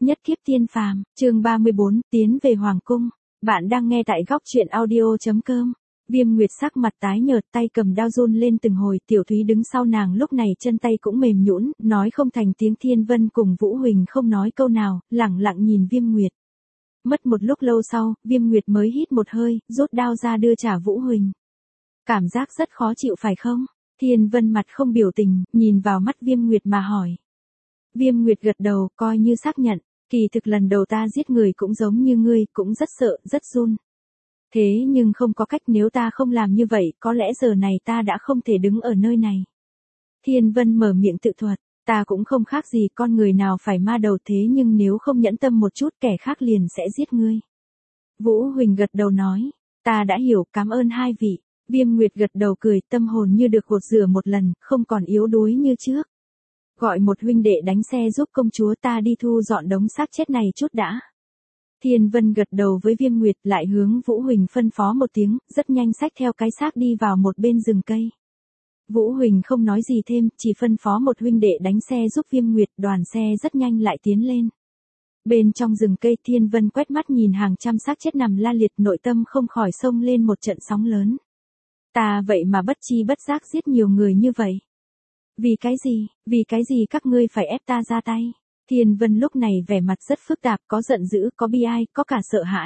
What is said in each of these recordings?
Nhất kiếp tiên phàm, chương 34, tiến về Hoàng Cung. Bạn đang nghe tại góc truyện audio.com. Viêm Nguyệt sắc mặt tái nhợt, tay cầm đao run lên từng hồi, Tiểu Thúy đứng sau nàng lúc này chân tay cũng mềm nhũn, nói không thành tiếng. Thiên Vân cùng Vũ Huỳnh không nói câu nào, lẳng lặng nhìn Viêm Nguyệt. Mất một lúc lâu sau, Viêm Nguyệt mới hít một hơi, rút đao ra đưa trả Vũ Huỳnh. Cảm giác rất khó chịu phải không? Thiên Vân mặt không biểu tình, nhìn vào mắt Viêm Nguyệt mà hỏi. Viêm Nguyệt gật đầu, coi như xác nhận. Kỳ thực lần đầu ta giết người cũng giống như ngươi, cũng rất sợ, rất run. Thế nhưng không có cách, nếu ta không làm như vậy, có lẽ giờ này ta đã không thể đứng ở nơi này. Thiên Vân mở miệng tự thuật, ta cũng không khác gì con người nào phải ma đầu, thế nhưng nếu không nhẫn tâm một chút kẻ khác liền sẽ giết ngươi. Vũ Huỳnh gật đầu nói, ta đã hiểu, cảm ơn hai vị. Viêm Nguyệt gật đầu cười, tâm hồn như được gột rửa một lần, không còn yếu đuối như trước. Gọi một huynh đệ đánh xe giúp công chúa, ta đi thu dọn đống xác chết này chút đã. Thiên Vân gật đầu với Viêm Nguyệt, lại hướng Vũ Huỳnh phân phó một tiếng, rất nhanh xách theo cái xác đi vào một bên rừng cây. Vũ Huỳnh không nói gì thêm, chỉ phân phó một huynh đệ đánh xe giúp Viêm Nguyệt, đoàn xe rất nhanh lại tiến lên. Bên trong rừng cây, Thiên Vân quét mắt nhìn hàng trăm xác chết nằm la liệt, nội tâm không khỏi xông lên một trận sóng lớn. Ta vậy mà bất chi bất giác giết nhiều người như vậy. Vì cái gì các ngươi phải ép ta ra tay? Thiên Vân lúc này vẻ mặt rất phức tạp, có giận dữ, có bi ai, có cả sợ hãi.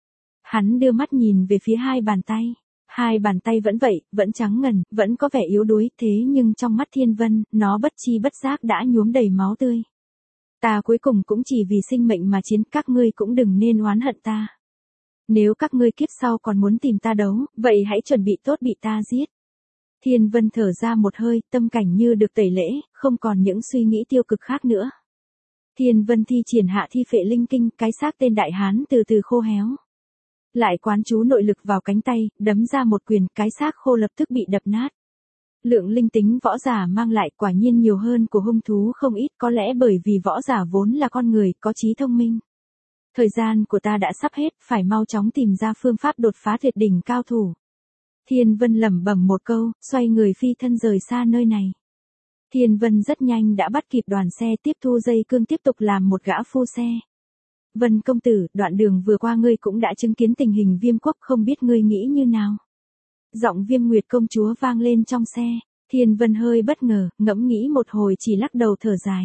Hắn đưa mắt nhìn về phía hai bàn tay. Hai bàn tay vẫn vậy, vẫn trắng ngần, vẫn có vẻ yếu đuối, thế nhưng trong mắt Thiên Vân, nó bất chi bất giác đã nhuốm đầy máu tươi. Ta cuối cùng cũng chỉ vì sinh mệnh mà chiến, các ngươi cũng đừng nên oán hận ta. Nếu các ngươi kiếp sau còn muốn tìm ta đấu, vậy hãy chuẩn bị tốt bị ta giết. Thiên Vân thở ra một hơi, tâm cảnh như được tẩy lễ, không còn những suy nghĩ tiêu cực khác nữa. Thiên Vân thi triển hạ thi phệ linh kinh, cái xác tên đại hán từ từ khô héo. Lại quán chú nội lực vào cánh tay, đấm ra một quyền, cái xác khô lập tức bị đập nát. Lượng linh tính võ giả mang lại quả nhiên nhiều hơn của hung thú không ít, có lẽ bởi vì võ giả vốn là con người, có trí thông minh. Thời gian của ta đã sắp hết, phải mau chóng tìm ra phương pháp đột phá tuyệt đỉnh cao thủ. Thiên Vân lẩm bẩm một câu, xoay người phi thân rời xa nơi này. Thiên Vân rất nhanh đã bắt kịp đoàn xe, tiếp thu dây cương tiếp tục làm một gã phu xe. Vân công tử, đoạn đường vừa qua ngươi cũng đã chứng kiến tình hình Viêm quốc, không biết ngươi nghĩ như nào? Giọng Viêm Nguyệt công chúa vang lên trong xe. Thiên Vân hơi bất ngờ, ngẫm nghĩ một hồi chỉ lắc đầu thở dài.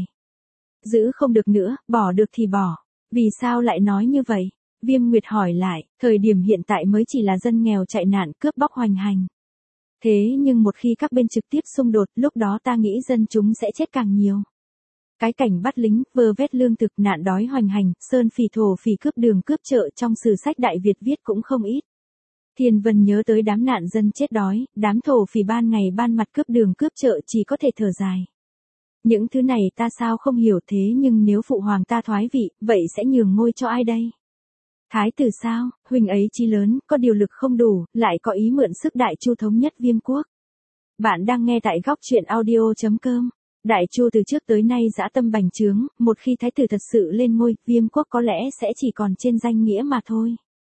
Giữ không được nữa, bỏ được thì bỏ. Vì sao lại nói như vậy? Viêm Nguyệt hỏi lại, thời điểm hiện tại mới chỉ là dân nghèo chạy nạn cướp bóc hoành hành. Thế nhưng một khi các bên trực tiếp xung đột, lúc đó ta nghĩ dân chúng sẽ chết càng nhiều. Cái cảnh bắt lính, vơ vét lương thực, nạn đói hoành hành, sơn phỉ thổ phỉ cướp đường cướp chợ trong sử sách Đại Việt viết cũng không ít. Thiên Vân nhớ tới đám nạn dân chết đói, đám thổ phỉ ban ngày ban mặt cướp đường cướp chợ, chỉ có thể thở dài. Những thứ này ta sao không hiểu, thế nhưng nếu phụ hoàng ta thoái vị, vậy sẽ nhường ngôi cho ai đây? Thái tử sao, huynh ấy chí lớn, có điều lực không đủ, lại có ý mượn sức Đại Chu thống nhất Viêm quốc. Bạn đang nghe tại góc truyện audio.com. Đại Chu từ trước tới nay dã tâm bành trướng, một khi thái tử thật sự lên ngôi, Viêm quốc có lẽ sẽ chỉ còn trên danh nghĩa mà thôi.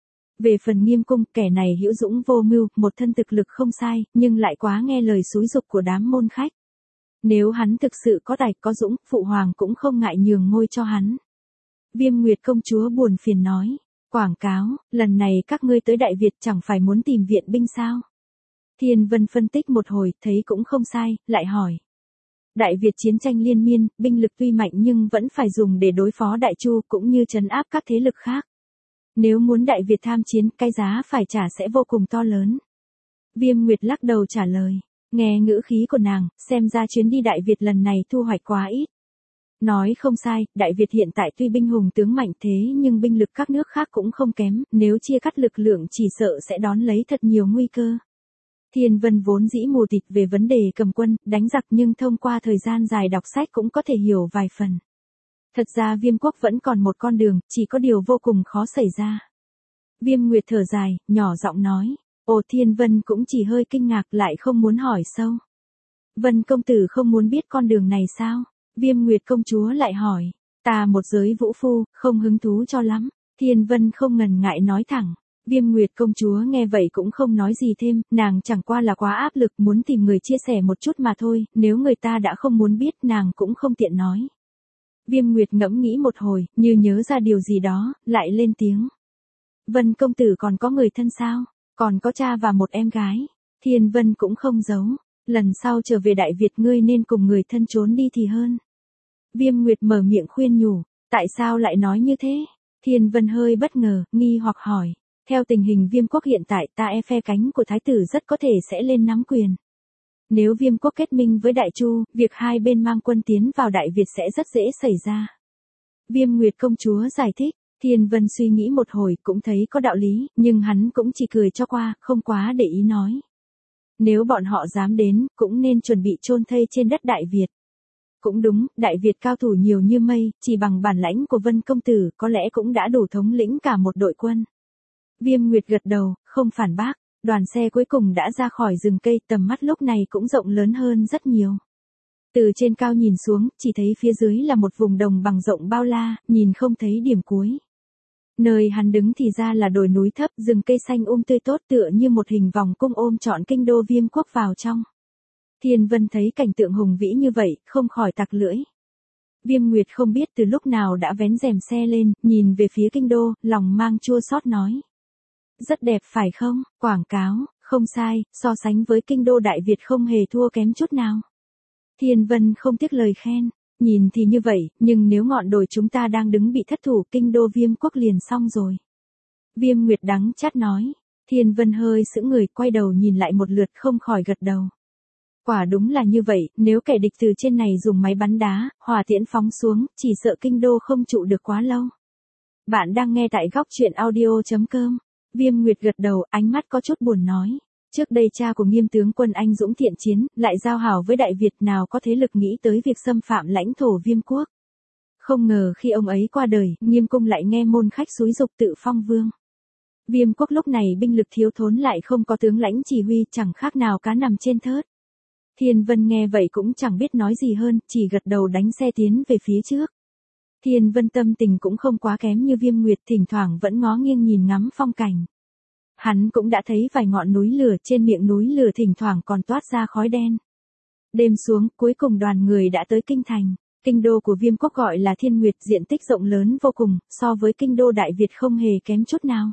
Về phần Nghiêm cung, kẻ này hữu dũng vô mưu, một thân thực lực không sai, nhưng lại quá nghe lời xúi giục của đám môn khách. Nếu hắn thực sự có tài có dũng, phụ hoàng cũng không ngại nhường ngôi cho hắn. Viêm Nguyệt công chúa buồn phiền nói. Quảng cáo, lần này các ngươi tới Đại Việt chẳng phải muốn tìm viện binh sao? Thiên Vân phân tích một hồi, thấy cũng không sai, lại hỏi. Đại Việt chiến tranh liên miên, binh lực tuy mạnh nhưng vẫn phải dùng để đối phó Đại Chu cũng như trấn áp các thế lực khác. Nếu muốn Đại Việt tham chiến, cái giá phải trả sẽ vô cùng to lớn. Viêm Nguyệt lắc đầu trả lời. Nghe ngữ khí của nàng, xem ra chuyến đi Đại Việt lần này thu hoạch quá ít. Nói không sai, Đại Việt hiện tại tuy binh hùng tướng mạnh thế nhưng binh lực các nước khác cũng không kém, nếu chia cắt lực lượng chỉ sợ sẽ đón lấy thật nhiều nguy cơ. Thiên Vân vốn dĩ mù tịt về vấn đề cầm quân, đánh giặc nhưng thông qua thời gian dài đọc sách cũng có thể hiểu vài phần. Thật ra Viêm quốc vẫn còn một con đường, chỉ có điều vô cùng khó xảy ra. Viêm Nguyệt thở dài, nhỏ giọng nói. Ồ, Thiên Vân cũng chỉ hơi kinh ngạc, lại không muốn hỏi sâu. Vân công tử không muốn biết con đường này sao? Viêm Nguyệt công chúa lại hỏi. Ta một giới vũ phu, không hứng thú cho lắm. Thiên Vân không ngần ngại nói thẳng. Viêm Nguyệt công chúa nghe vậy cũng không nói gì thêm, nàng chẳng qua là quá áp lực muốn tìm người chia sẻ một chút mà thôi, nếu người ta đã không muốn biết nàng cũng không tiện nói. Viêm Nguyệt ngẫm nghĩ một hồi, như nhớ ra điều gì đó, lại lên tiếng. Vân công tử còn có người thân sao? Còn có cha và một em gái. Thiên Vân cũng không giấu. Lần sau trở về Đại Việt ngươi nên cùng người thân trốn đi thì hơn. Viêm Nguyệt mở miệng khuyên nhủ. Tại sao lại nói như thế? Thiên Vân hơi bất ngờ, nghi hoặc hỏi. Theo tình hình Viêm quốc hiện tại ta e phe cánh của thái tử rất có thể sẽ lên nắm quyền. Nếu Viêm quốc kết minh với Đại Chu, việc hai bên mang quân tiến vào Đại Việt sẽ rất dễ xảy ra. Viêm Nguyệt công chúa giải thích. Thiên Vân suy nghĩ một hồi cũng thấy có đạo lý, nhưng hắn cũng chỉ cười cho qua, không quá để ý nói. Nếu bọn họ dám đến, cũng nên chuẩn bị chôn thây trên đất Đại Việt. Cũng đúng, Đại Việt cao thủ nhiều như mây, chỉ bằng bản lãnh của Vân công tử có lẽ cũng đã đủ thống lĩnh cả một đội quân. Viêm Nguyệt gật đầu, không phản bác. Đoàn xe cuối cùng đã ra khỏi rừng cây, tầm mắt lúc này cũng rộng lớn hơn rất nhiều. Từ trên cao nhìn xuống, chỉ thấy phía dưới là một vùng đồng bằng rộng bao la, nhìn không thấy điểm cuối. Nơi hắn đứng thì ra là đồi núi thấp, rừng cây xanh tươi tốt tựa như một hình vòng cung ôm trọn kinh đô Viêm quốc vào trong. Thiên Vân thấy cảnh tượng hùng vĩ như vậy, không khỏi tặc lưỡi. Viêm Nguyệt không biết từ lúc nào đã vén rèm xe lên, nhìn về phía kinh đô, lòng mang chua xót nói. Rất đẹp phải không? Quảng cáo, không sai, so sánh với kinh đô Đại Việt không hề thua kém chút nào. Thiên Vân không tiếc lời khen. Nhìn thì như vậy, nhưng nếu ngọn đồi chúng ta đang đứng bị thất thủ, kinh đô Viêm quốc liền xong rồi. Viêm Nguyệt đắng chát nói. Thiên Vân hơi sững người, quay đầu nhìn lại một lượt, không khỏi gật đầu. Quả đúng là như vậy, nếu kẻ địch từ trên này dùng máy bắn đá, hỏa tiễn phóng xuống, chỉ sợ kinh đô không trụ được quá lâu. Bạn đang nghe tại góc truyện audio.com. Viêm Nguyệt gật đầu, ánh mắt có chút buồn nói. Trước đây cha của Nghiêm tướng quân anh dũng thiện chiến, lại giao hảo với Đại Việt, nào có thế lực nghĩ tới việc xâm phạm lãnh thổ Viêm quốc. Không ngờ khi ông ấy qua đời, Nghiêm cung lại nghe môn khách xúi dục tự phong vương. Viêm quốc lúc này binh lực thiếu thốn lại không có tướng lãnh chỉ huy, chẳng khác nào cá nằm trên thớt. Thiên Vân nghe vậy cũng chẳng biết nói gì hơn, chỉ gật đầu đánh xe tiến về phía trước. Thiên Vân tâm tình cũng không quá kém như Viêm Nguyệt, thỉnh thoảng vẫn ngó nghiêng nhìn ngắm phong cảnh. Hắn cũng đã thấy vài ngọn núi lửa, trên miệng núi lửa thỉnh thoảng còn toát ra khói đen. Đêm xuống, cuối cùng đoàn người đã tới kinh thành. Kinh đô của Viêm quốc gọi là Thiên Nguyệt, diện tích rộng lớn vô cùng, so với kinh đô Đại Việt không hề kém chút nào.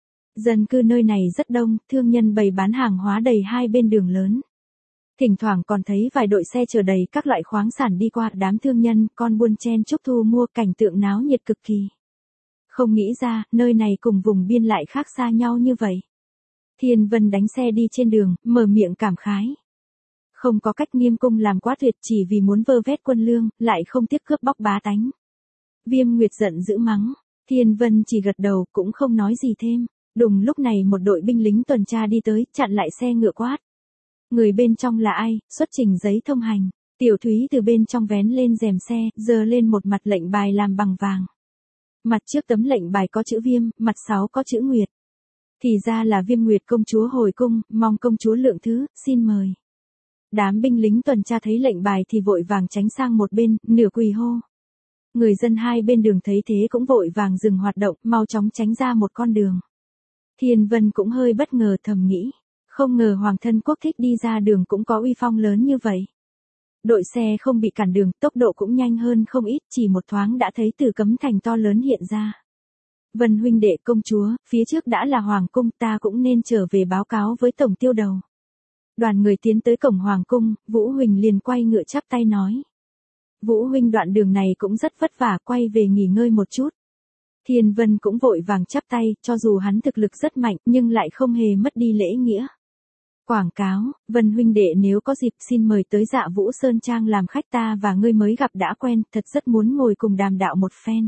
Dân cư nơi này rất đông, thương nhân bày bán hàng hóa đầy hai bên đường lớn. Thỉnh thoảng còn thấy vài đội xe chở đầy các loại khoáng sản đi qua, đám thương nhân, con buôn chen chúc thu mua, cảnh tượng náo nhiệt cực kỳ. Không nghĩ ra, nơi này cùng vùng biên lại khác xa nhau như vậy. Thiên Vân đánh xe đi trên đường, mở miệng cảm khái. Không có cách, Nghiêm cung làm quá tuyệt, chỉ vì muốn vơ vét quân lương, lại không tiếc cướp bóc bá tánh. Viêm Nguyệt giận dữ mắng. Thiên Vân chỉ gật đầu, cũng không nói gì thêm. Đùng lúc này một đội binh lính tuần tra đi tới, chặn lại xe ngựa quát. Người bên trong là ai, xuất trình giấy thông hành. Tiểu Thúy từ bên trong vén lên rèm xe, giơ lên một mặt lệnh bài làm bằng vàng. Mặt trước tấm lệnh bài có chữ Viêm, mặt sau có chữ Nguyệt. Thì ra là Viêm Nguyệt công chúa hồi cung, mong công chúa lượng thứ, xin mời. Đám binh lính tuần tra thấy lệnh bài thì vội vàng tránh sang một bên, nửa quỳ hô. Người dân hai bên đường thấy thế cũng vội vàng dừng hoạt động, mau chóng tránh ra một con đường. Thiên Vân cũng hơi bất ngờ, thầm nghĩ. Không ngờ Hoàng thân quốc thích đi ra đường cũng có uy phong lớn như vậy. Đội xe không bị cản đường, tốc độ cũng nhanh hơn không ít, chỉ một thoáng đã thấy Tử Cấm Thành to lớn hiện ra. Vân huynh đệ công chúa, phía trước đã là Hoàng cung, ta cũng nên trở về báo cáo với tổng tiêu đầu. Đoàn người tiến tới cổng Hoàng cung, Vũ huynh liền quay ngựa chắp tay nói. Vũ huynh đoạn đường này cũng rất vất vả, quay về nghỉ ngơi một chút. Thiên Vân cũng vội vàng chắp tay, cho dù hắn thực lực rất mạnh nhưng lại không hề mất đi lễ nghĩa. Quảng cáo, Vân huynh đệ nếu có dịp xin mời tới Dạ Vũ Sơn Trang làm khách, ta và ngươi mới gặp đã quen, thật rất muốn ngồi cùng đàm đạo một phen.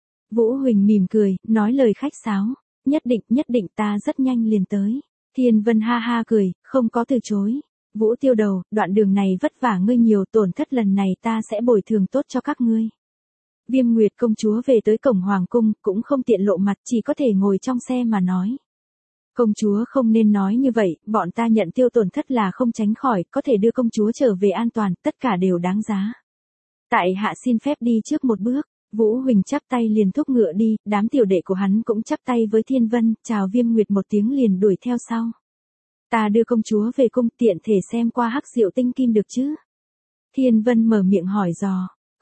Vũ Huỳnh mỉm cười, nói lời khách sáo, nhất định ta rất nhanh liền tới. Thiên Vân ha ha cười, không có từ chối. Vũ tiêu đầu, đoạn đường này vất vả ngươi nhiều, tổn thất lần này ta sẽ bồi thường tốt cho các ngươi. Viêm Nguyệt công chúa về tới cổng Hoàng cung, cũng không tiện lộ mặt, chỉ có thể ngồi trong xe mà nói. Công chúa không nên nói như vậy, bọn ta nhận tiêu tổn thất là không tránh khỏi, có thể đưa công chúa trở về an toàn, tất cả đều đáng giá. Tại hạ xin phép đi trước một bước. Vũ Huỳnh chắp tay liền thúc ngựa đi, đám tiểu đệ của hắn cũng chắp tay với Thiên Vân, chào Viêm Nguyệt một tiếng liền đuổi theo sau. Ta đưa công chúa về cung, tiện thể xem qua hắc diệu tinh kim được chứ? Thiên Vân mở miệng hỏi dò.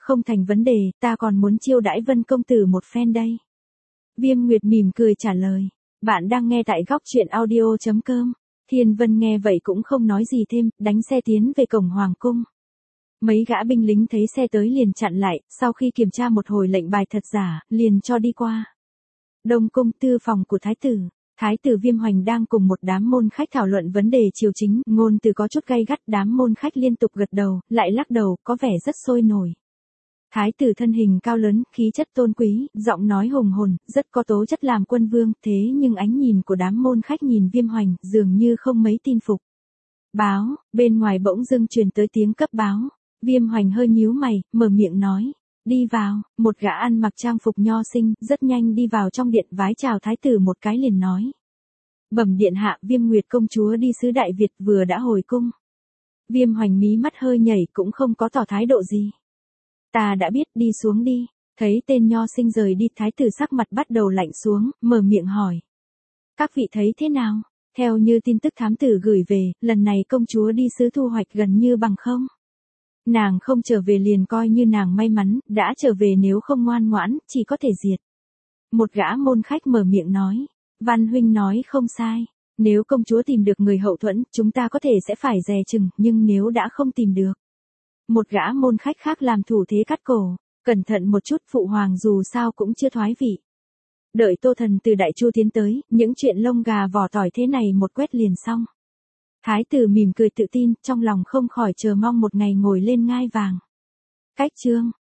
Không thành vấn đề, ta còn muốn chiêu đãi Vân công tử một phen đây. Viêm Nguyệt mỉm cười trả lời. Bạn đang nghe tại góc truyện audio.com. Thiên Vân nghe vậy cũng không nói gì thêm, đánh xe tiến về cổng hoàng cung. Mấy gã binh lính thấy xe tới liền chặn lại, sau khi kiểm tra một hồi lệnh bài thật giả, liền cho đi qua. Đông cung tư phòng của thái tử. Thái tử Viêm Hoành đang cùng một đám môn khách thảo luận vấn đề triều chính, ngôn từ có chút gay gắt, đám môn khách liên tục gật đầu, lại lắc đầu, có vẻ rất sôi nổi. Thái tử thân hình cao lớn, khí chất tôn quý, giọng nói hùng hồn, rất có tố chất làm quân vương, thế nhưng ánh nhìn của đám môn khách nhìn Viêm Hoành, dường như không mấy tin phục. Báo, bên ngoài bỗng dưng truyền tới tiếng cấp báo. Viêm Hoành hơi nhíu mày, mở miệng nói. Đi vào, một gã ăn mặc trang phục nho sinh, rất nhanh đi vào trong điện vái chào thái tử một cái liền nói. Bẩm điện hạ, Viêm Nguyệt công chúa đi sứ Đại Việt vừa đã hồi cung. Viêm Hoành mí mắt hơi nhảy cũng không có tỏ thái độ gì. Ta đã biết, đi xuống đi. Thấy tên nho sinh rời đi, thái tử sắc mặt bắt đầu lạnh xuống, mở miệng hỏi. Các vị thấy thế nào? Theo như tin tức thám tử gửi về, lần này công chúa đi sứ thu hoạch gần như bằng không. Nàng không trở về liền coi như nàng may mắn, đã trở về nếu không ngoan ngoãn, chỉ có thể diệt. Một gã môn khách mở miệng nói. Văn huynh nói không sai. Nếu công chúa tìm được người hậu thuẫn, chúng ta có thể sẽ phải dè chừng, nhưng nếu đã không tìm được. Một gã môn khách khác làm thủ thế cắt cổ. Cẩn thận một chút, phụ hoàng dù sao cũng chưa thoái vị. Đợi Tô Thần từ Đại Chu tiến tới, những chuyện lông gà vỏ tỏi thế này một quét liền xong. Thái tử mỉm cười tự tin, trong lòng không khỏi chờ mong một ngày ngồi lên ngai vàng. Cách chương